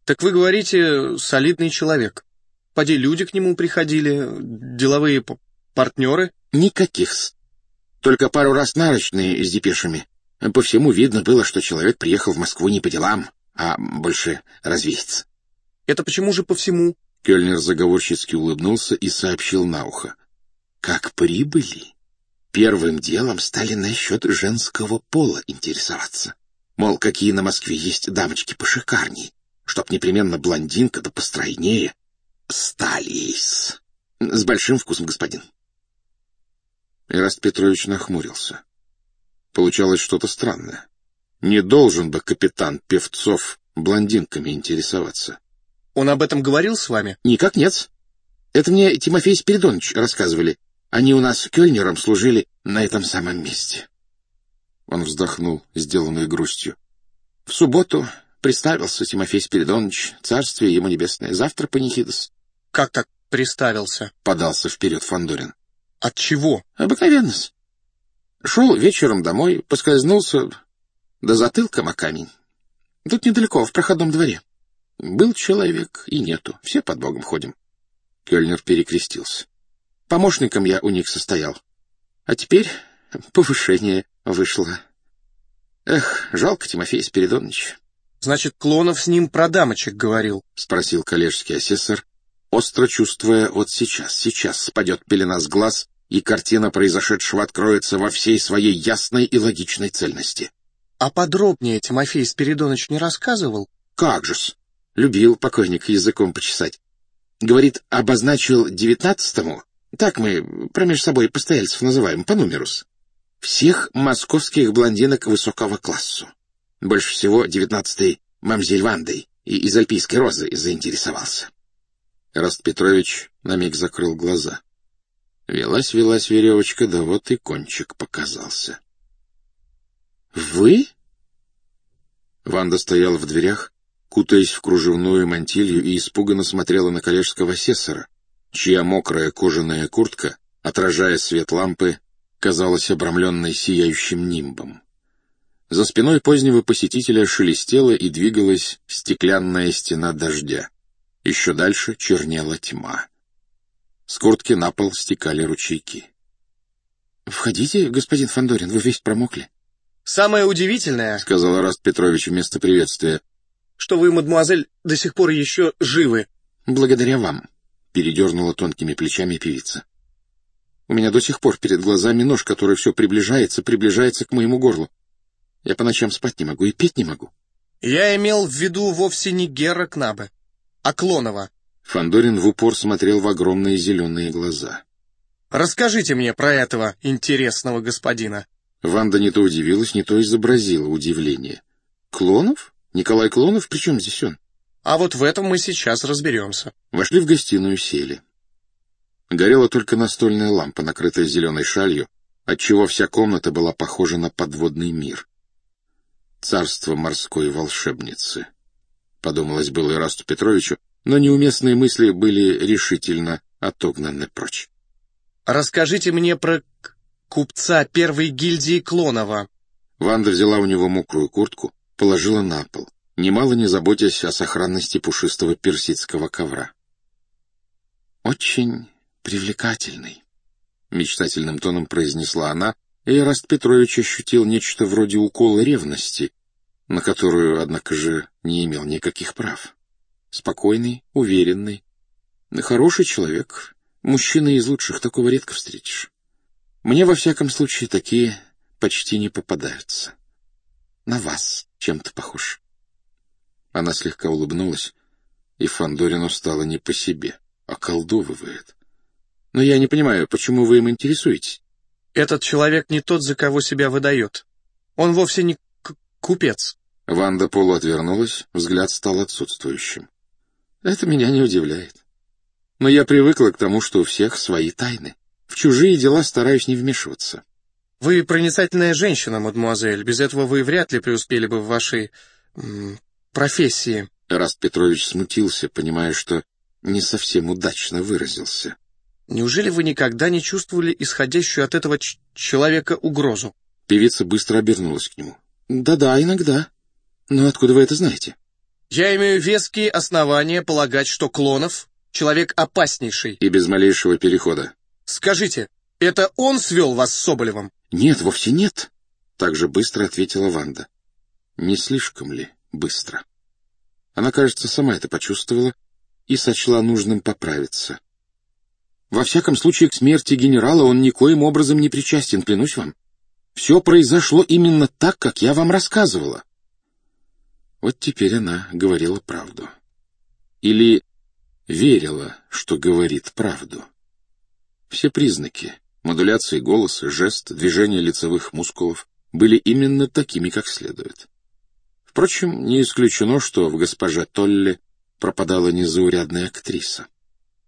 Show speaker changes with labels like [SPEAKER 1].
[SPEAKER 1] Так вы говорите, солидный человек. Поди люди к нему приходили, деловые партнеры?
[SPEAKER 2] Никаких-с. Только пару раз нарочные с депешами. По всему видно было, что человек приехал в Москву не по делам, а больше развеяться.
[SPEAKER 1] Это почему же по всему?
[SPEAKER 2] Кёльнер заговорщицки улыбнулся и сообщил на ухо. Как прибыли, первым делом стали насчет женского пола интересоваться. Мол, какие на Москве есть дамочки пошикарней, чтоб непременно блондинка да постройнее. Стали-с. С большим вкусом, господин. Ираст Петрович нахмурился. Получалось что-то странное. Не должен бы капитан Певцов блондинками интересоваться.
[SPEAKER 1] Он об этом говорил с вами?
[SPEAKER 2] Никак нет. Это мне Тимофей Спиридонович рассказывали. Они у нас кёльнером служили на этом самом месте. Он вздохнул, сделанной грустью. В субботу представился Тимофей Спиридонович, царствие ему небесное, завтра панихидос.
[SPEAKER 1] Как так представился?
[SPEAKER 2] Подался вперед Фандорин.
[SPEAKER 1] От чего?
[SPEAKER 2] Обыкновенно-с. Шел вечером домой, поскользнулся, да затылком о камень. Тут недалеко, в проходном дворе. Был человек, и нету. Все под Богом ходим. Кёльнер перекрестился. Помощником я у них состоял. А теперь повышение вышло. Эх, жалко Тимофея Спиридоновича.
[SPEAKER 1] Значит, Клонов с ним про дамочек говорил?
[SPEAKER 2] Спросил коллежский асессор, остро чувствуя, вот сейчас спадет пелена с глаз, и картина произошедшего откроется во всей своей ясной и логичной цельности.
[SPEAKER 1] А подробнее Тимофей Спиридонович не рассказывал?
[SPEAKER 2] Как же-с. Любил покойник языком почесать. Говорит, обозначил 19-му, так мы промеж собой постояльцев называем, по нумерус, всех московских блондинок высокого классу. Больше всего 19-й мамзель Вандой и из Альпийской розы заинтересовался. Ираст Петрович на миг закрыл глаза. Велась веревочка, да вот и кончик показался. «Вы?» Ванда стояла в дверях, кутаясь в кружевную мантилью, и испуганно смотрела на коллежского асессора, чья мокрая кожаная куртка, отражая свет лампы, казалась обрамленной сияющим нимбом. За спиной позднего посетителя шелестела и двигалась стеклянная стена дождя. Еще дальше чернела тьма. С куртки на пол стекали ручейки. — Входите, господин Фандорин, вы весь промокли.
[SPEAKER 1] — Самое удивительное, —
[SPEAKER 2] сказал Ираст Петрович вместо приветствия,
[SPEAKER 1] — что вы, мадемуазель, до сих пор еще живы.
[SPEAKER 2] — Благодаря вам, — передернула тонкими плечами певица. — У меня до сих пор перед глазами нож, который все приближается к моему горлу. Я по ночам спать не могу и петь не могу.
[SPEAKER 1] — Я имел в виду вовсе не Герра Кнабе, а Клонова.
[SPEAKER 2] Фандорин в упор смотрел в огромные зеленые глаза.
[SPEAKER 1] — Расскажите мне про этого интересного господина.
[SPEAKER 2] Ванда не то удивилась, не то изобразила удивление. — Клонов? Николай Клонов? При чем здесь он?
[SPEAKER 1] — А вот в этом мы сейчас разберемся.
[SPEAKER 2] Вошли в гостиную, сели. Горела только настольная лампа, накрытая зеленой шалью, отчего вся комната была похожа на подводный мир. «Царство морской волшебницы», — подумалось было Ирасту Петровичу, но неуместные мысли были решительно отогнаны прочь.
[SPEAKER 1] «Расскажите мне про купца первой гильдии Клонова».
[SPEAKER 2] Ванда взяла у него мокрую куртку, положила на пол, немало не заботясь о сохранности пушистого персидского ковра. «Очень привлекательный», — мечтательным тоном произнесла она, и Ираст Петрович ощутил нечто вроде укола ревности, на которую, однако же, не имел никаких прав. Спокойный, уверенный, хороший человек, мужчина из лучших, такого редко встретишь. Мне, во всяком случае, такие почти не попадаются. На вас чем-то похож. Она слегка улыбнулась, и Фандорину стало не по себе, околдовывает. Но я не понимаю, почему вы им интересуетесь?
[SPEAKER 1] Этот человек не тот, за кого себя выдает. Он вовсе не купец.
[SPEAKER 2] Ванда полуотвернулась, взгляд стал отсутствующим. Это меня не удивляет. Но я привыкла к тому, что у всех свои тайны. В чужие дела стараюсь не вмешиваться.
[SPEAKER 1] Вы проницательная женщина, мадемуазель. Без этого вы вряд ли преуспели бы в вашей профессии.
[SPEAKER 2] Ираст Петрович смутился, понимая, что не совсем удачно выразился.
[SPEAKER 1] Неужели вы никогда не чувствовали исходящую от этого человека угрозу?
[SPEAKER 2] Певица быстро обернулась к нему. Да-да, иногда. Но откуда вы это знаете?
[SPEAKER 1] Я имею веские основания полагать, что Клонов — человек опаснейший.
[SPEAKER 2] И без малейшего перехода.
[SPEAKER 1] Скажите, это он свел вас с Соболевым?
[SPEAKER 2] Нет, вовсе нет, так же быстро ответила Ванда. Не слишком ли быстро? Она, кажется, сама это почувствовала и сочла нужным поправиться. Во всяком случае, к смерти генерала он никоим образом не причастен, клянусь вам. Все произошло именно так, как я вам рассказывала. Вот теперь она говорила правду. Или верила, что говорит правду. Все признаки — модуляции голоса, жест, движение лицевых мускулов — были именно такими, как следует. Впрочем, не исключено, что в госпоже Толле пропадала незаурядная актриса.